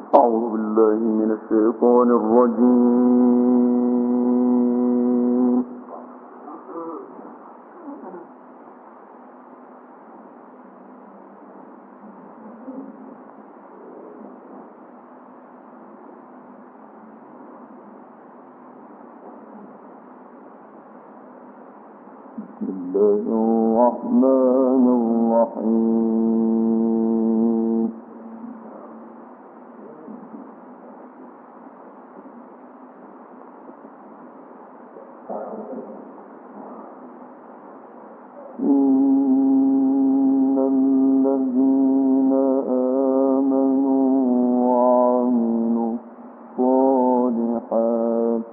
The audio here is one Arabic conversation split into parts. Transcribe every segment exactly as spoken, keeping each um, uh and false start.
أعوذ بالله من الشيطان الرجيم. بسم الله الرحمن الرحيم. إن الذين آمنوا وعملوا الصالحات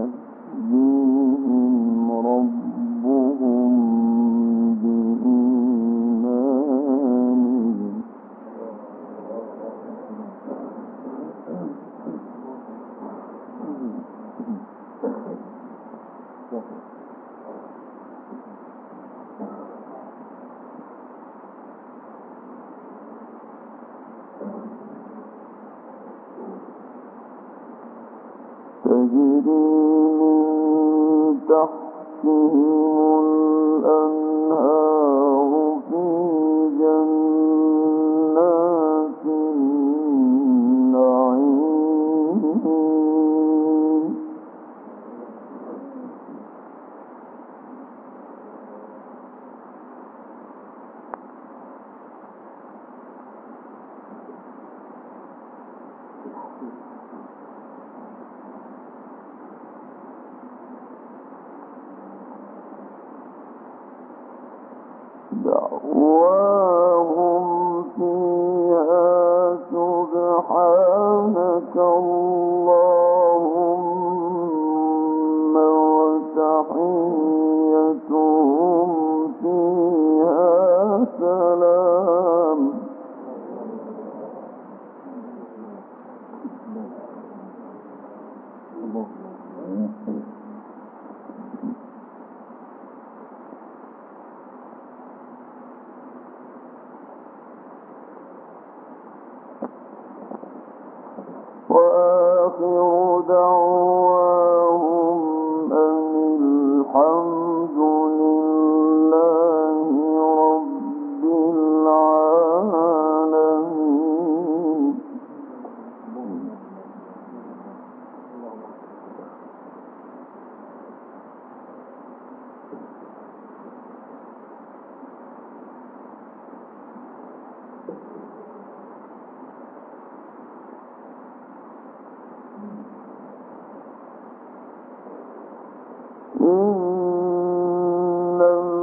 يهديهم ربهم بإيمانهم تجري من تحتهم الأنهار في جنات النعيم. دعواهم فيها سبحانك اللهم وتحيتهم فيها سلام. وآخر دعواهم أن الحمد لله رب العالمين. إن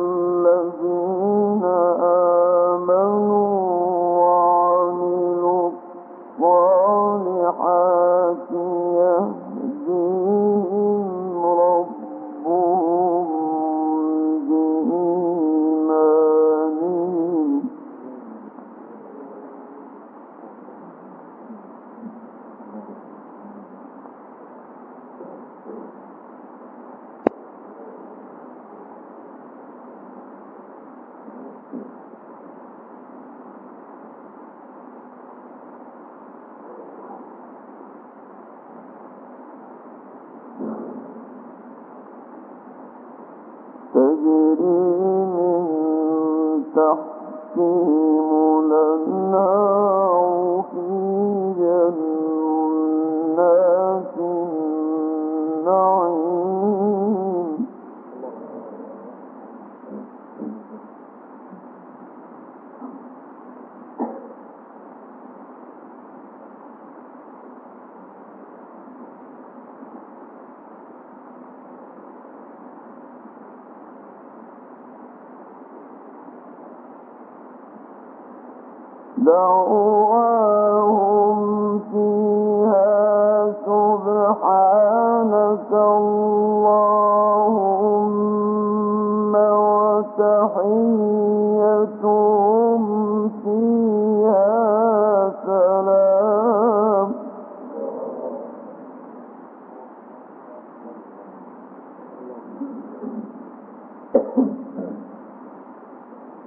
الذين آمنوا وعملوا الصالحات يهديهم ربهم بإيمانهم تجري من تحتهم الأنهار في جنات النعيم. دعواهم فيها سبحانك اللهم وتحيتهم فيها سلام.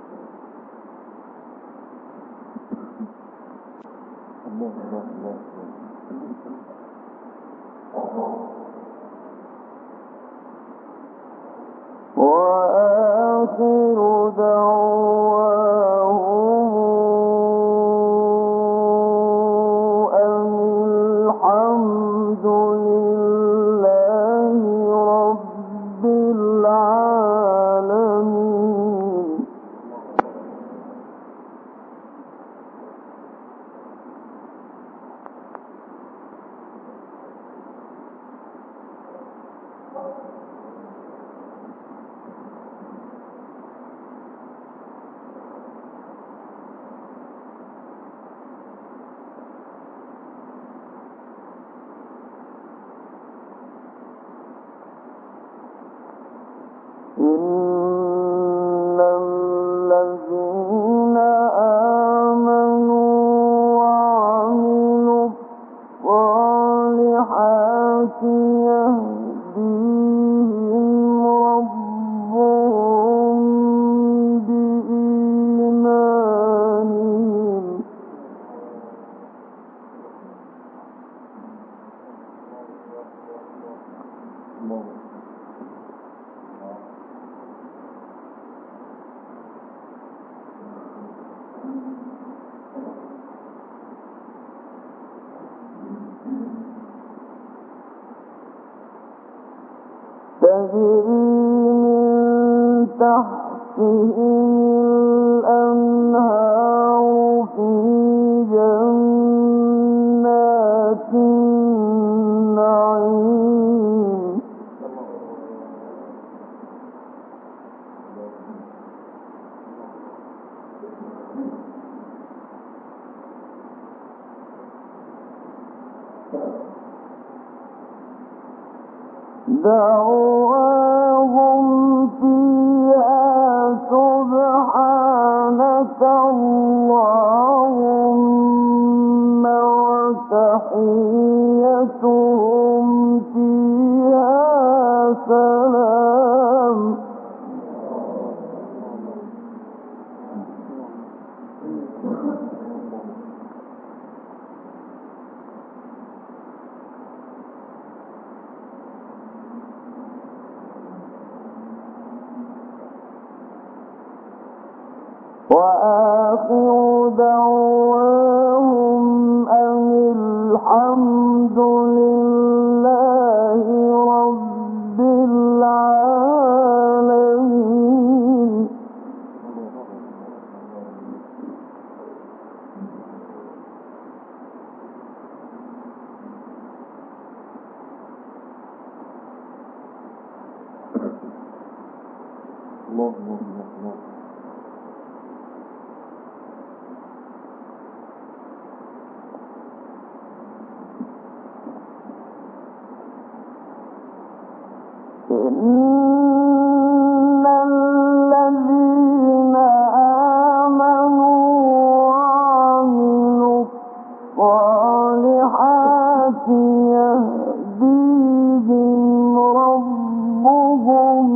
الله الله الله وآخر دعواهم أن الحمد لله رب العالمين. إن الذين آمنوا وعملوا الصالحات يهديهم ربهم بإيمانهم تجري من تحتهم الأنهار في جنات النعيم. دعواهم فيها سبحانك اللهم وتحيتهم فيها سلام. وآخر دعواهم أن الحمد لله رب العالمين. الله الله الله. إن الذين آمنوا وعملوا الصالحات يهديهم ربهم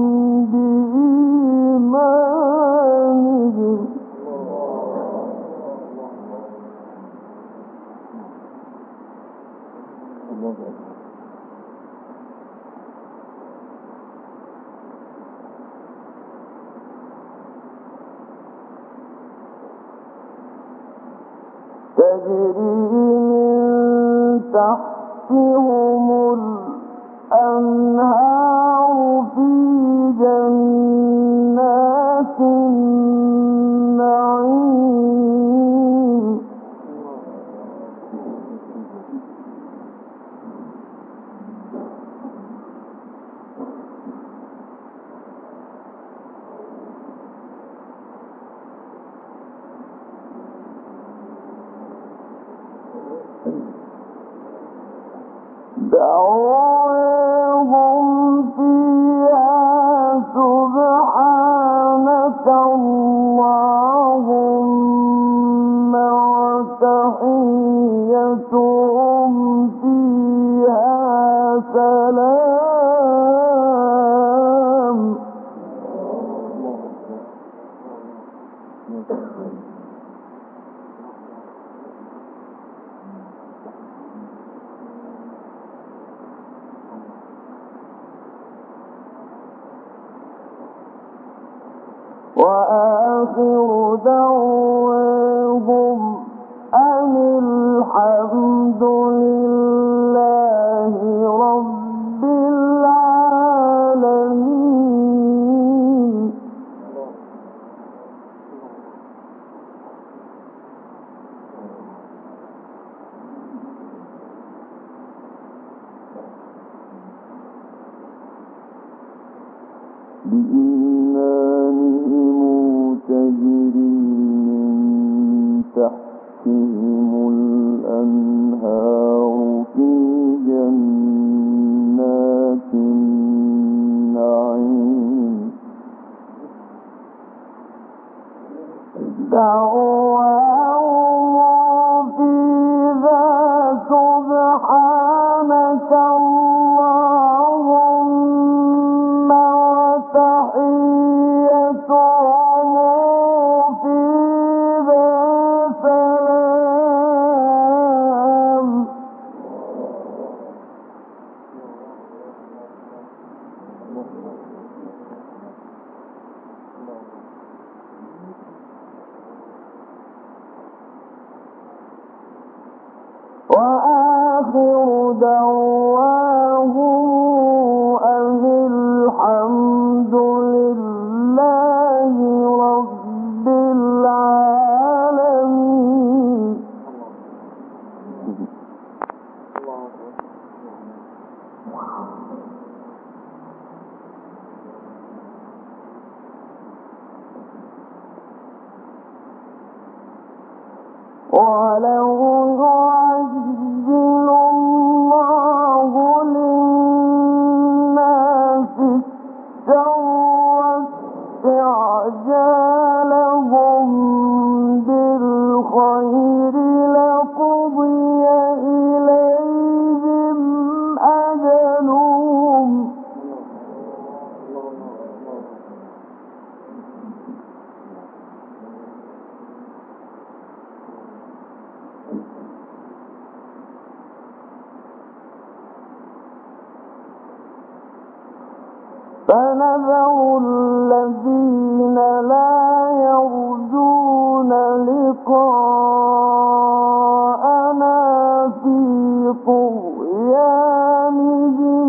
بإيمانهم تجري من تحتهم الأنهار في جنات النعيم. دعواهم فيها سبحانك اللهم وتحيتهم فيها سلام. وآخر دعواهم أن الحمد لله رب العالمين. بإيمانهم تجري من تحتهم الأنهار في جنات النعيم. دعواهم فيها سبحانك اللهم وتحيتهم فيها سلام. وآخر دعواهم أن الحمد لله رب العالمين. ولو يعجل الله للناس الشر استعجالهم بالخير لقضي إليهم أجلهم. فنذر الذين لا يرجون لقاءنا في طغيانهم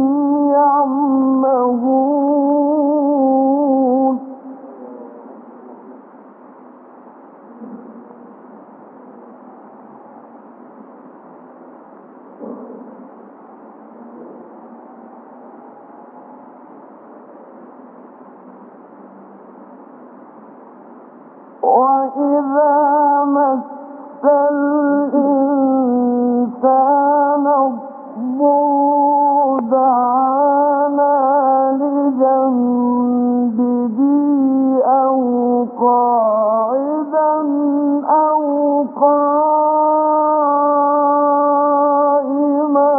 يعمهون. وإذا مس الإنسان الضر دعانا لجنبه أو قاعدا أو قائما.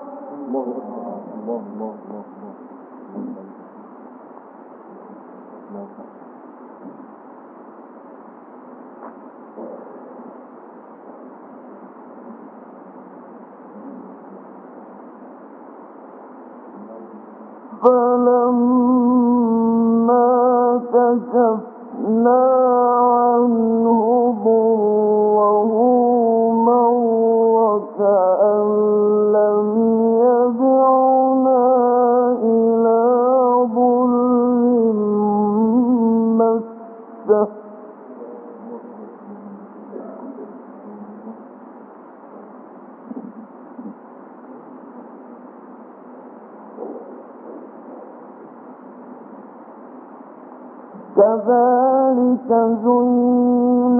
فلما كشفنا عنه ضره مر كأن لم يدعنا إلى ضر مسه. كذلك زين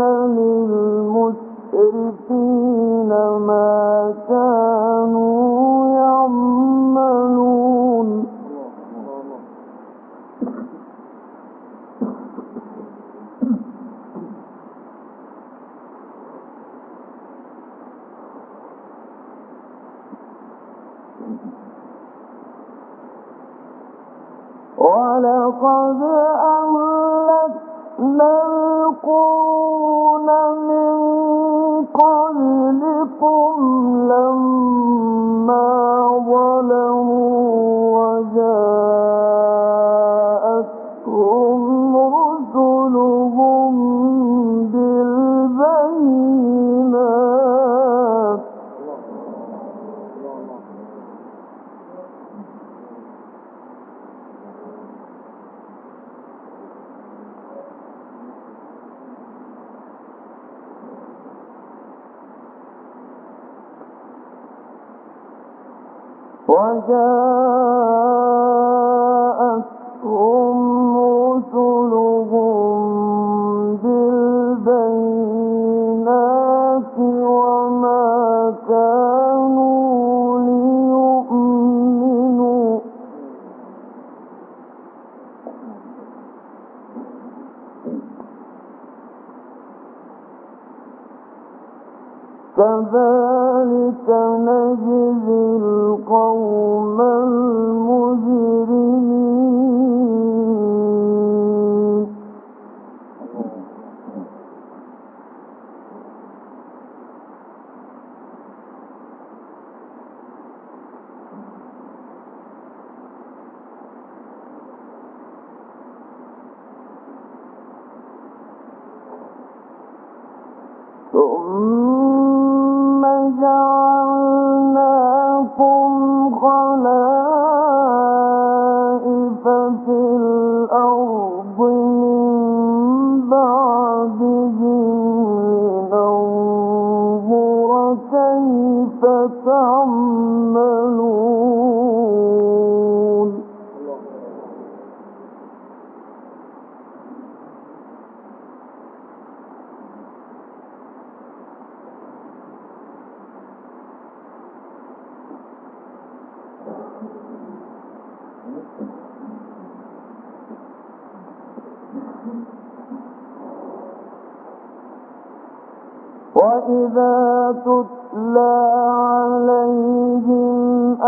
للمسرفين ما كانوا يعملون. ولقد أهلكنا القرون من قبلكم لما ظلموا وجاءتهم رسلهم وجاءتهم رسلهم بالبينات وما كانوا ليؤمنوا كذلك نجزي القوم المجرمين ثم جعلناكم خلائف في الأرض من بعدهم لننظر كيف تعملون وإذا تتلى عليهم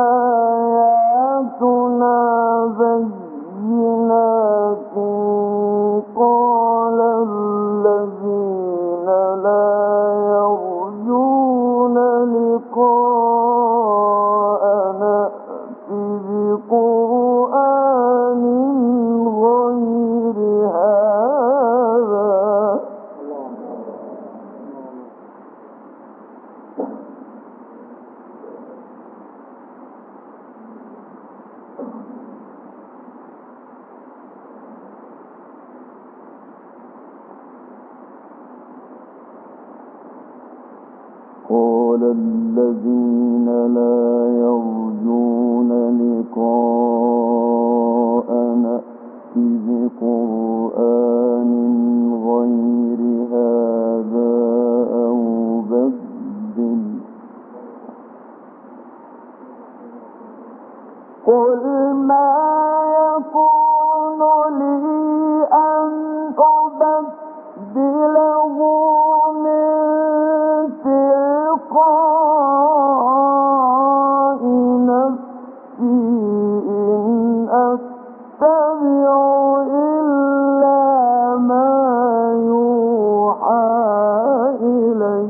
آياتنا بينات قال الذين لا يرجون لقاءنا ائت بقرآن غير هذا قال الذين لا يرجون لقاءنا ائت بقرآن غير هذا أو بدل قل ما يكون لي أن أبدله من تلقاء نفسي إن أتبع إلا ما يوحى إلي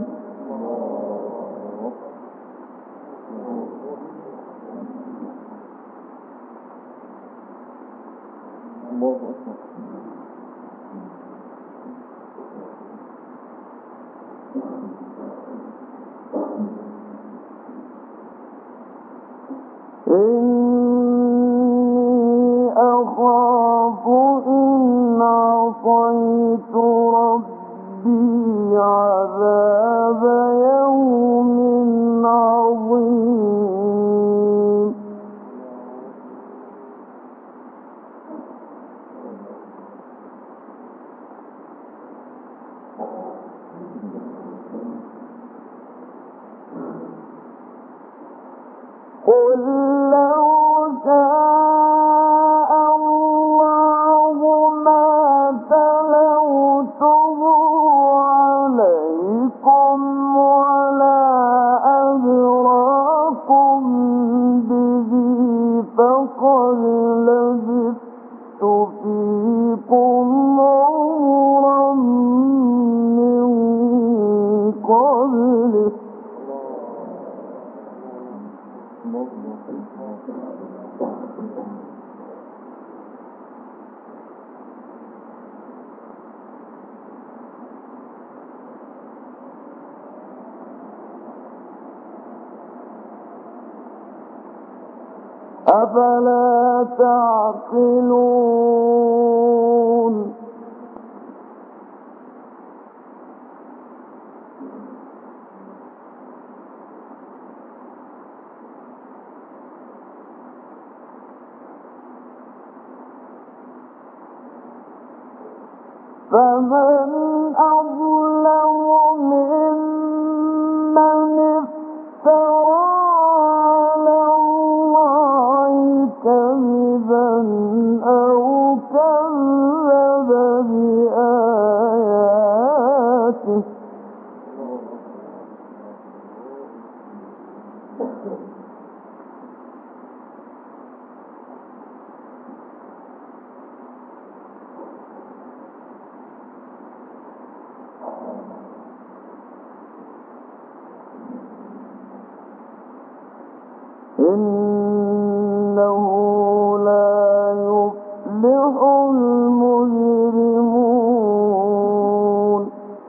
إني أخاف إن عصيت ربي عذاب يوم عظيم قل لو شاء الله ما تلوته عليكم ولا أدراكم به فقد لبثت فيكم عمرا من قبله أفلا تعقلون فمن أظلم ممن افترى على الله كذبا أو كذب بآياته إنه لا يفلح المجرمون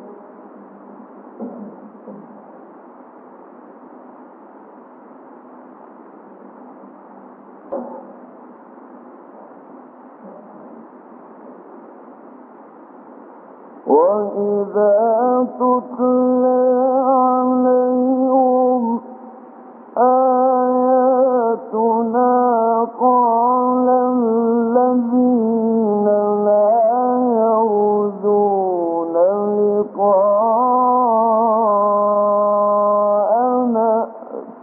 وإذا تتلى عليهم آياتنا قال الذين لا يرجون لقاءنا ائت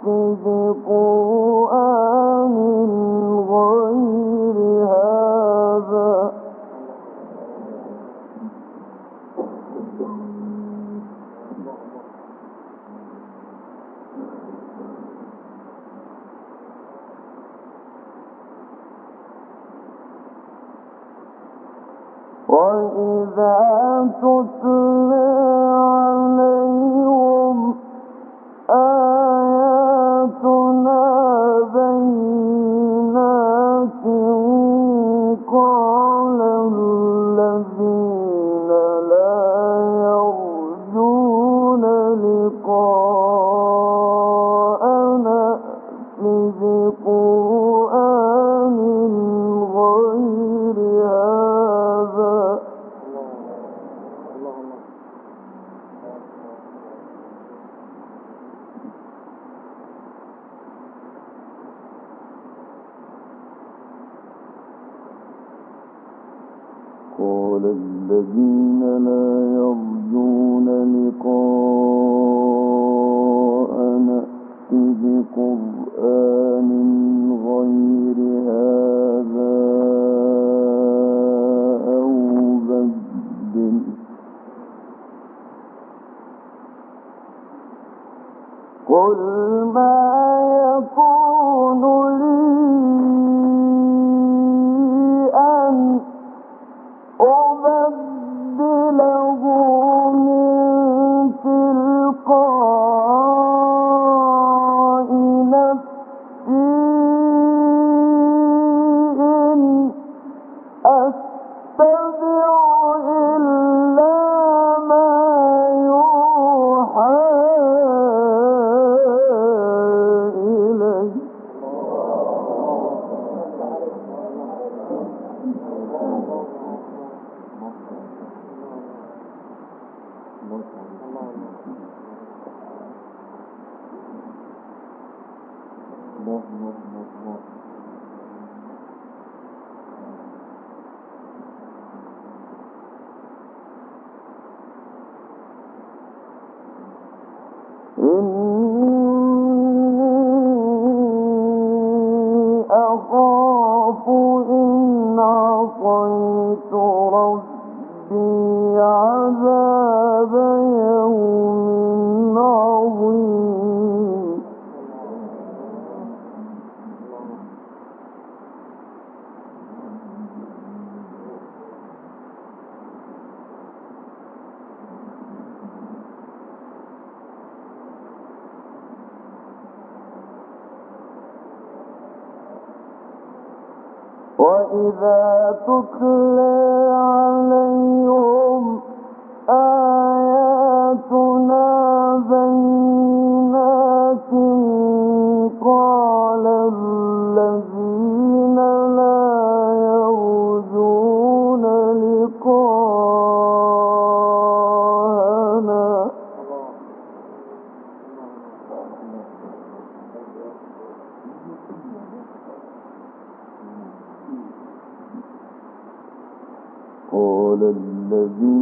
بقرآن غير هذا وإذا تتلى عليهم آياتنا بينات قال الذين لا يرجون لقاءنا ائت بقرآن غير هذا قال الذين لا يرجون لقاءنا ائت بقرآن غير هذا أو بدل قل ما يكون لي أن أبدله من تلقاء نفسي إن أتبع إلا ما يوحى إلي إني أخاف إن عصيت ربي عذاب يوم عظيم وإذا تتلى عليهم آياتنا بينات قال الذين لا يرجون لقاءنا قال الذين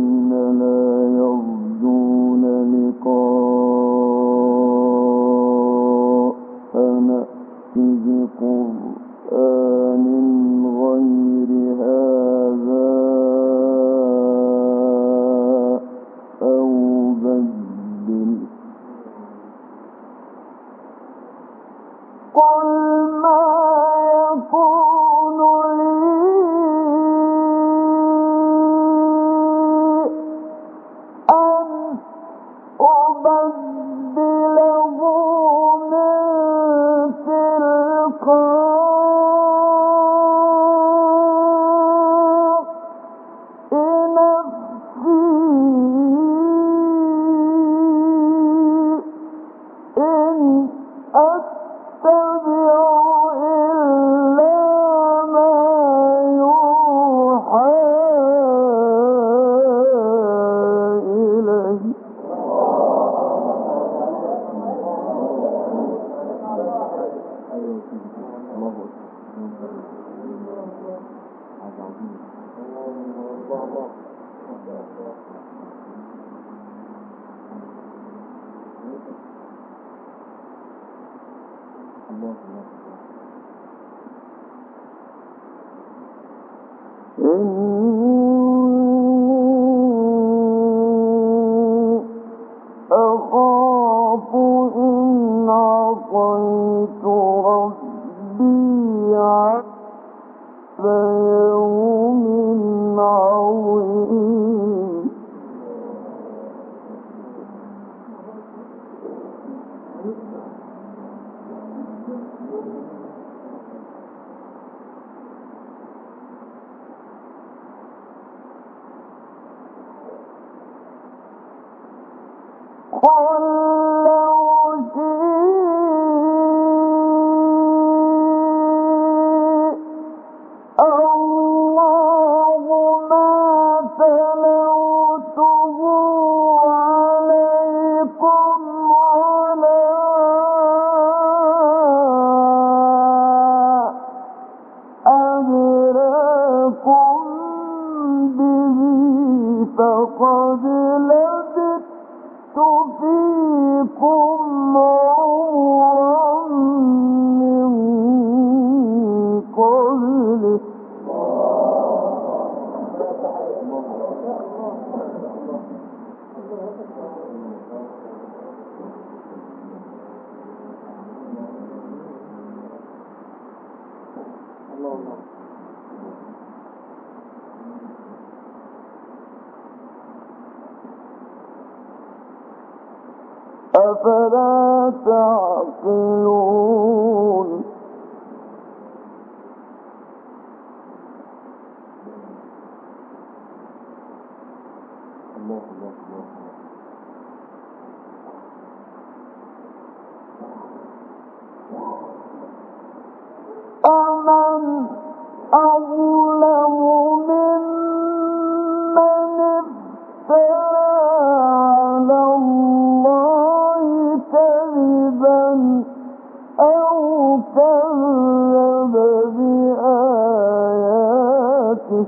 أفلا تعقلون أمن أظلم ممن افترى على الله كذبا أو كذب بآياته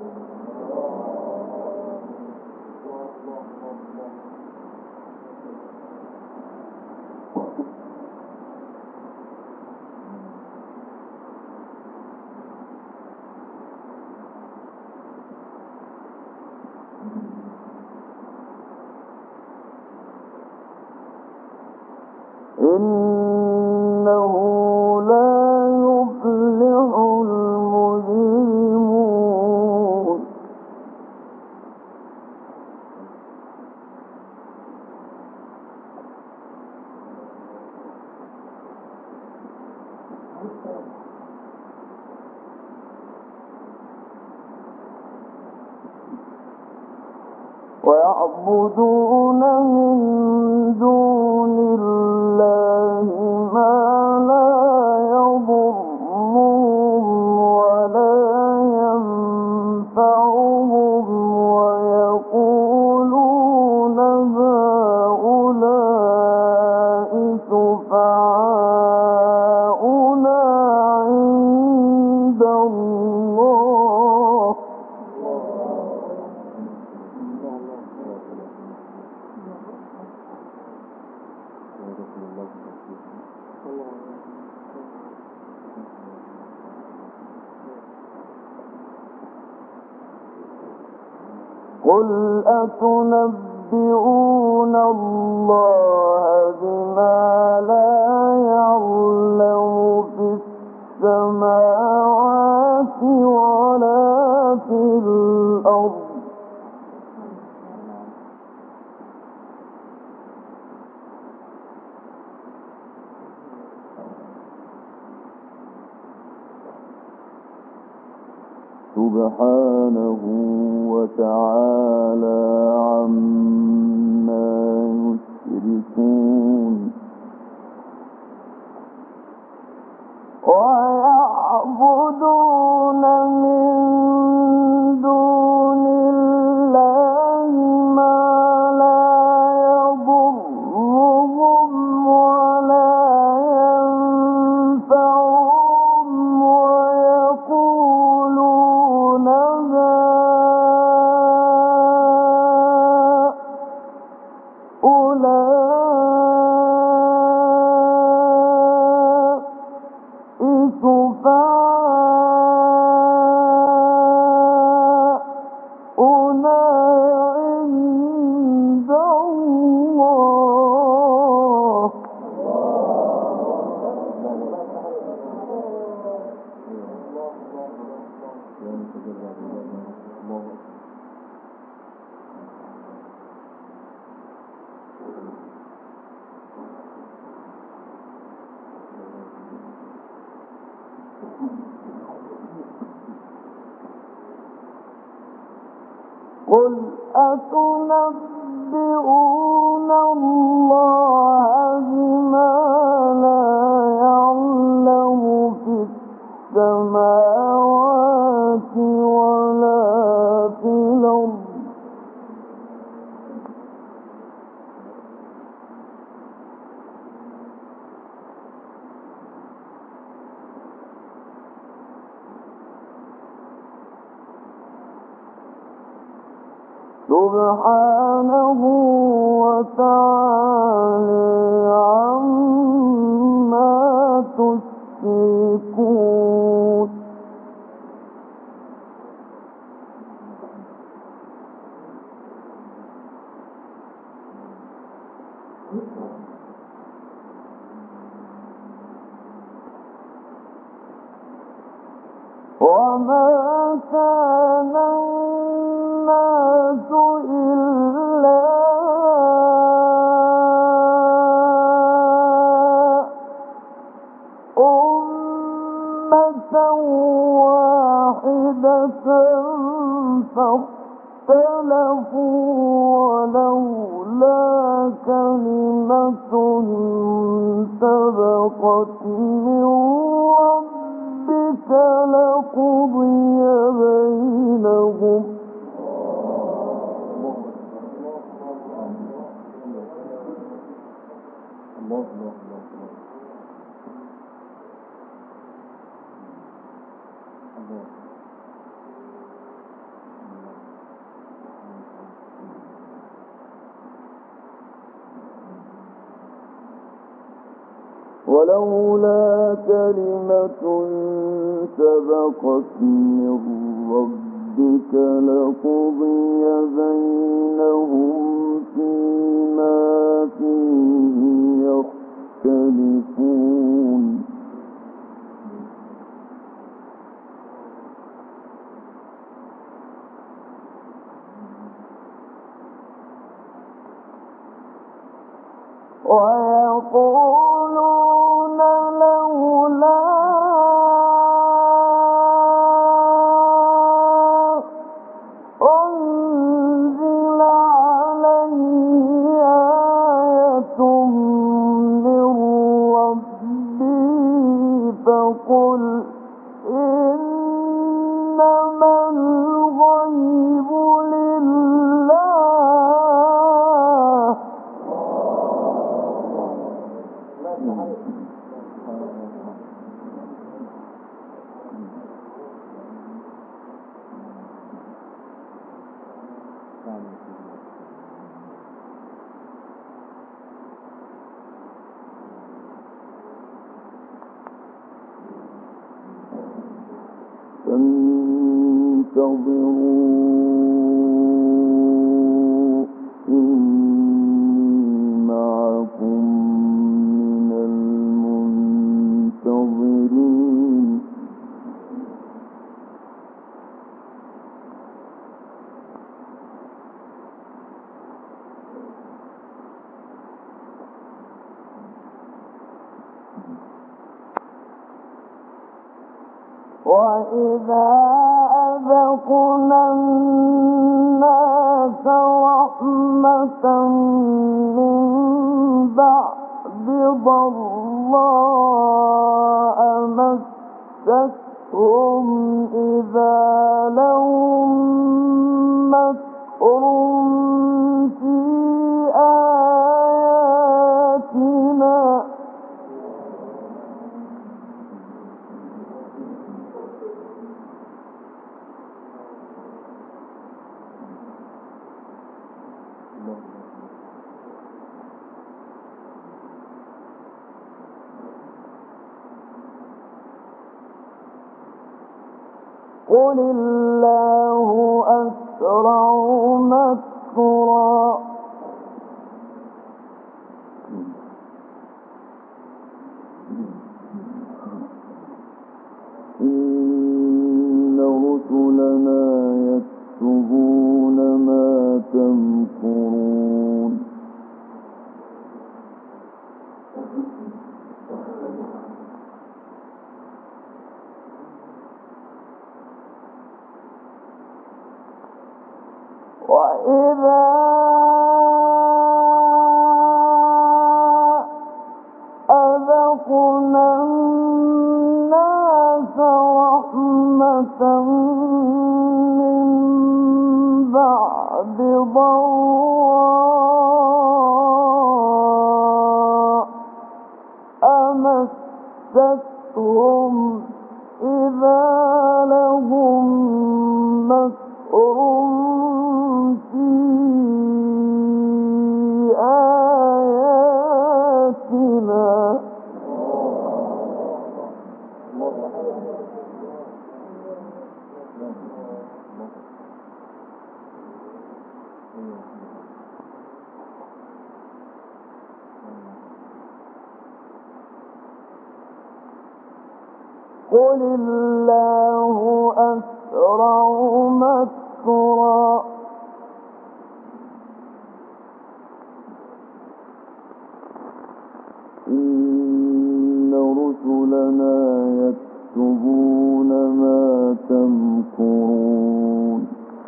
إنه لا يفلح المجرمون ويعبدون من دون الله ما لا يضرهم ولا ينفعهم ويقولون هؤلاء شفعاؤنا عند الله قل أتنبئون الله بما لا يعلم في السماوات ولا في الأرض سبحانه وتعالى عما يشركون ويعبدون من دون الله ما لا يضرهم ولا ينفعهم ويقولون هؤلاء قل أتنبئون الله بما لا يعلم في السماوات ولا في الأرض سبحانه وتعالى عما تشركون وما كان الناس إلا أمة واحدة فاختلفوا ولولا كلمة سبقت من ربك لقضي بينهم ولولا كلمة سبقت من ربك لقضي بينهم فيما فيه يختلفون ويقولون لولا أنزل عليه آية من ربه فقل إنما الغيب لله فانتظروا إني معكم من المنتظرين وإذا أذقنا الناس رحمة من بعد ضراء مستهم إذا لهم مكر في آياتنا قل الله أسرع مكرا إن رسلنا يكتبون ما تمكرون إذا أذقنا الناس رحمة من بعد ضراء أمستهم إذا لهم مكر في آياتنا قل الله أسرع مكرا إن رسلنا يكتبون ما تمكرون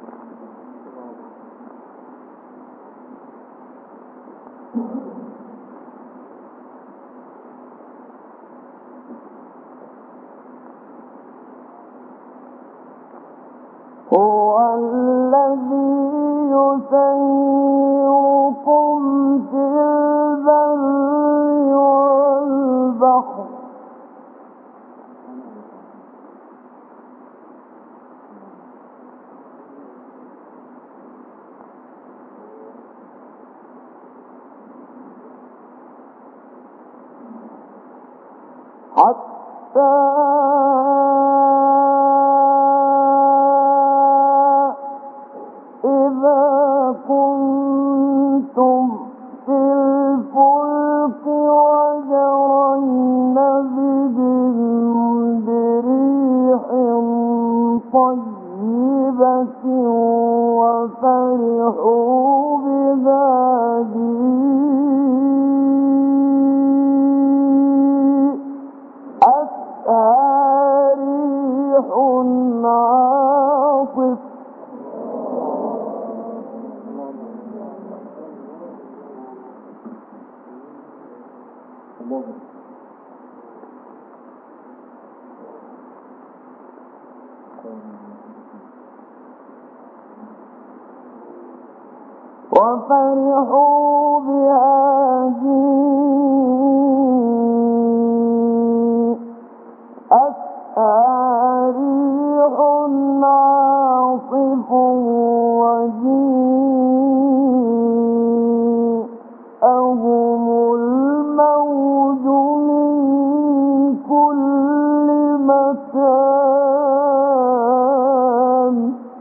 هو الذي يسيركم في البر والبحر حتى إذا كنتم في الفلك وجرين بهم بريح طيبة وفرحوا بهذه أتاها ريح عاصف وفرحوا بهذه أتاها ريح عاصف وجيءهم الموج من كل مكان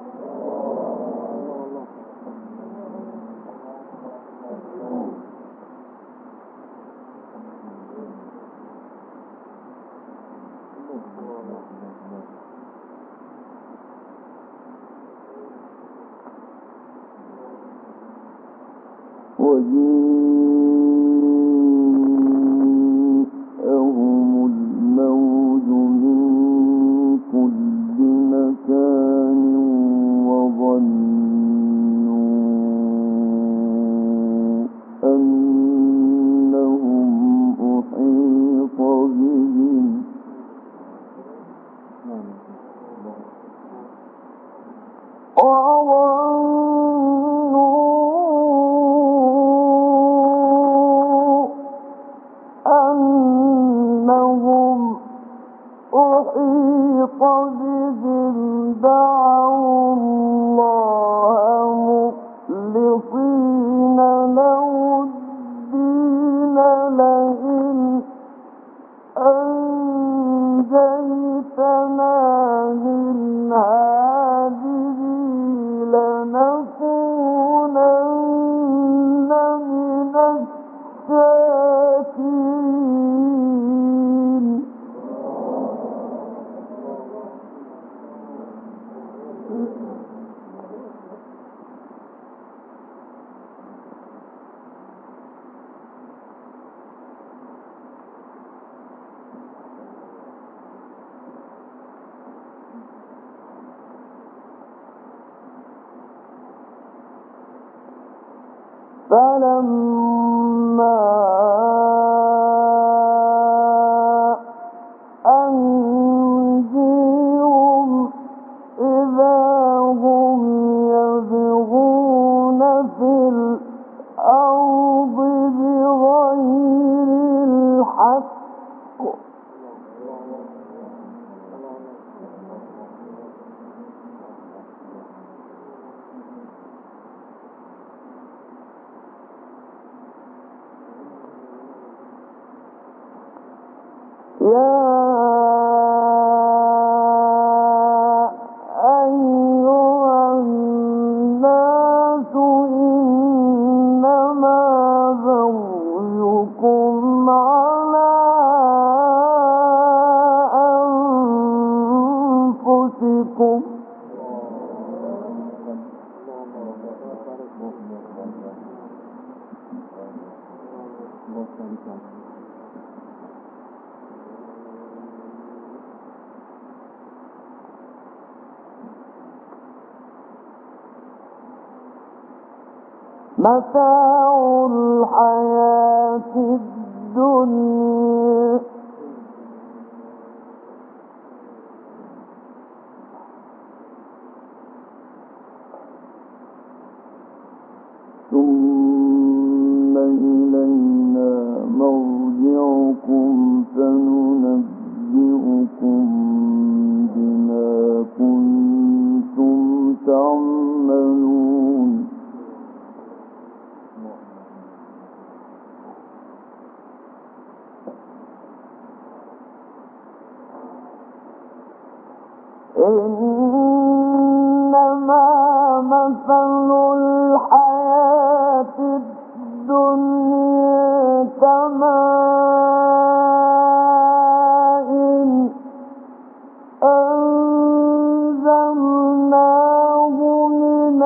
وجيءهم الموج من كل مكان وظنوا أنهم أحيط بهم وظنوا فلما أنجيهم إذا هم يبغون في الأرض بغير الحق يا أيها الناس إنما بغيكم على أنفسكم متاع الحياة الدنيا ثم إلينا مرجعكم فننبئكم بما كنتم تعملون إنما مثل الحياة الدنيا كماء أنزلناه من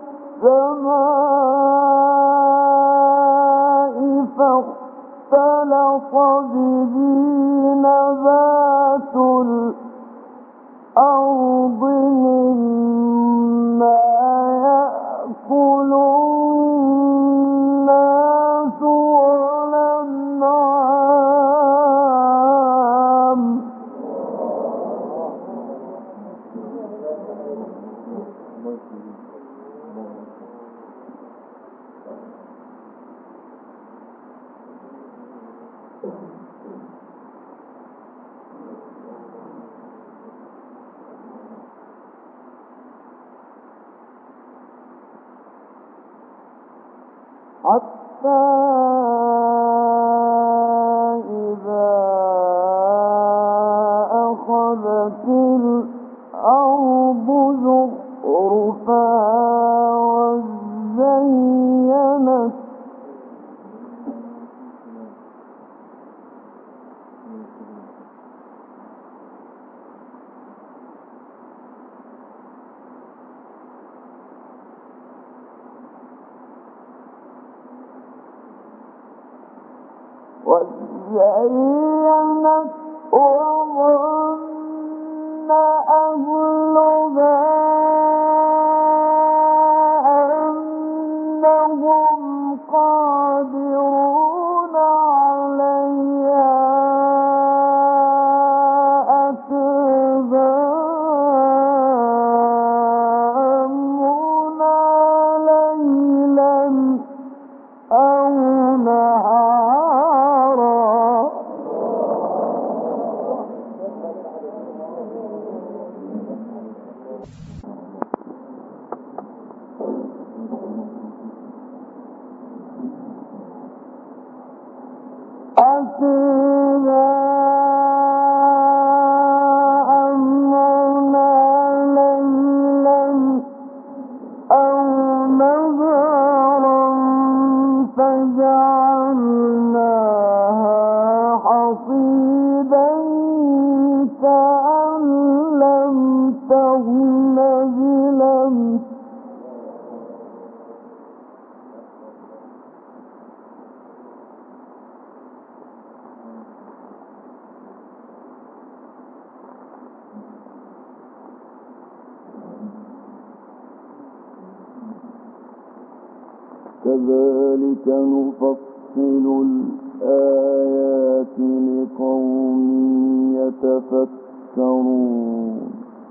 السماء فاختلط به نبات الأرض مما يأكل الناس والأنعام حتى إذا أخذت الأرض زخرفها وزينت وزينت وظن أهلها أنهم قادرون عليها أتاها أمرنا ليلا أو نهارا أتاها أمرنا ليلا أو نهارا فجعلناها حصيدا كأن لم تغن بلمس كذلك نفصل الآيات لقوم يتفكرون.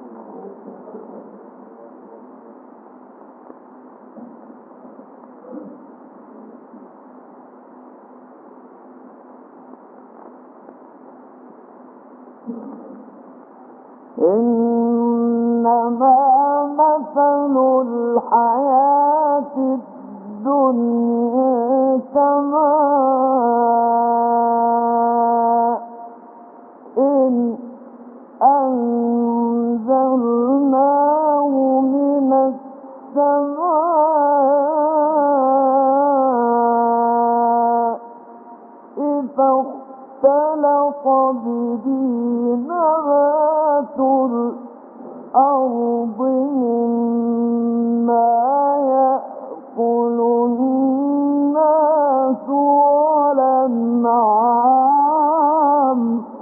إنما مثل الحياة الدنيا كماء إن أنزلناه من السماء فاختلط به نبات الأرض مما يأكل الناس والأنعام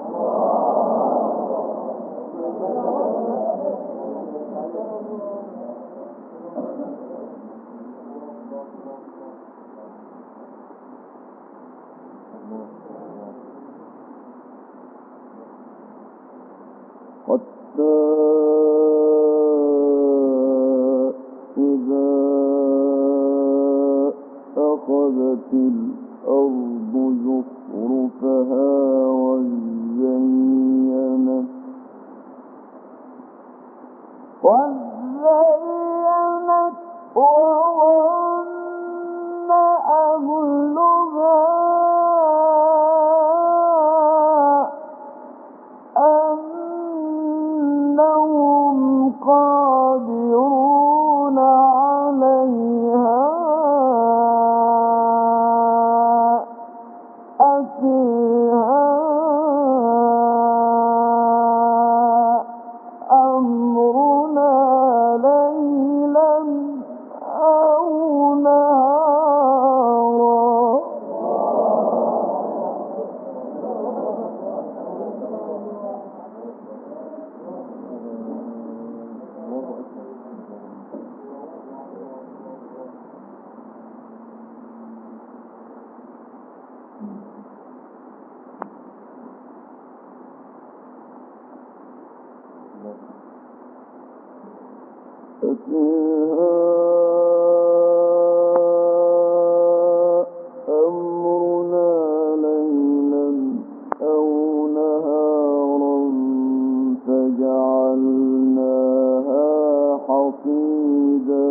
حتى إذا أخذت الأرض زخرفها وزينت وزينت وظن أهلها أنهم قادرون عليها أتيها أمرنا ليلا أو نهارا. أتيها أمرنا ليلا أو نهارا فجعلناها حصيدا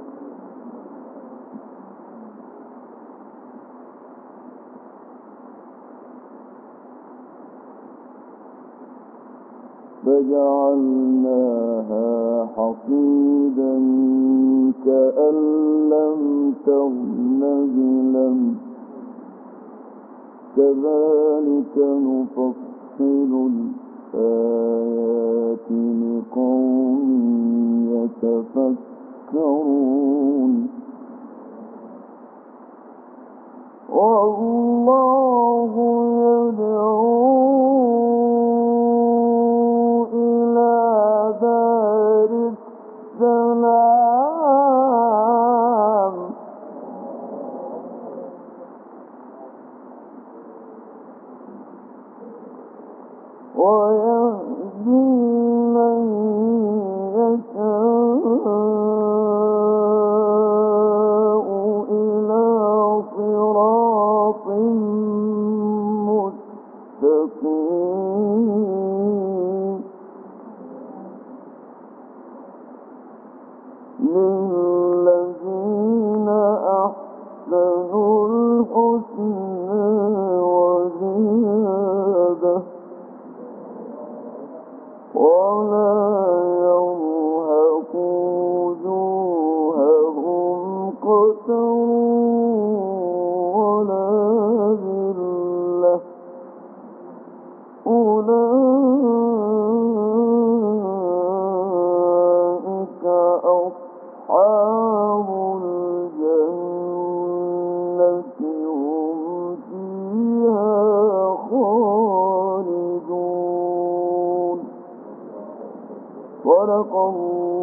فجعلناها حصيدا كأن لم تغن بلمس كذلك نفصل الآيات لقوم يتفكرون. والله يدعو إلى دار السلام ويهدي من يشاء إلى صراط مستقيم. للذين أحسنوا الحسنى وزيادة ولا يرهق وجوههم قتر ولا ذلة أولئك أصحاب الجنة هم فيها خالدون. صدق الله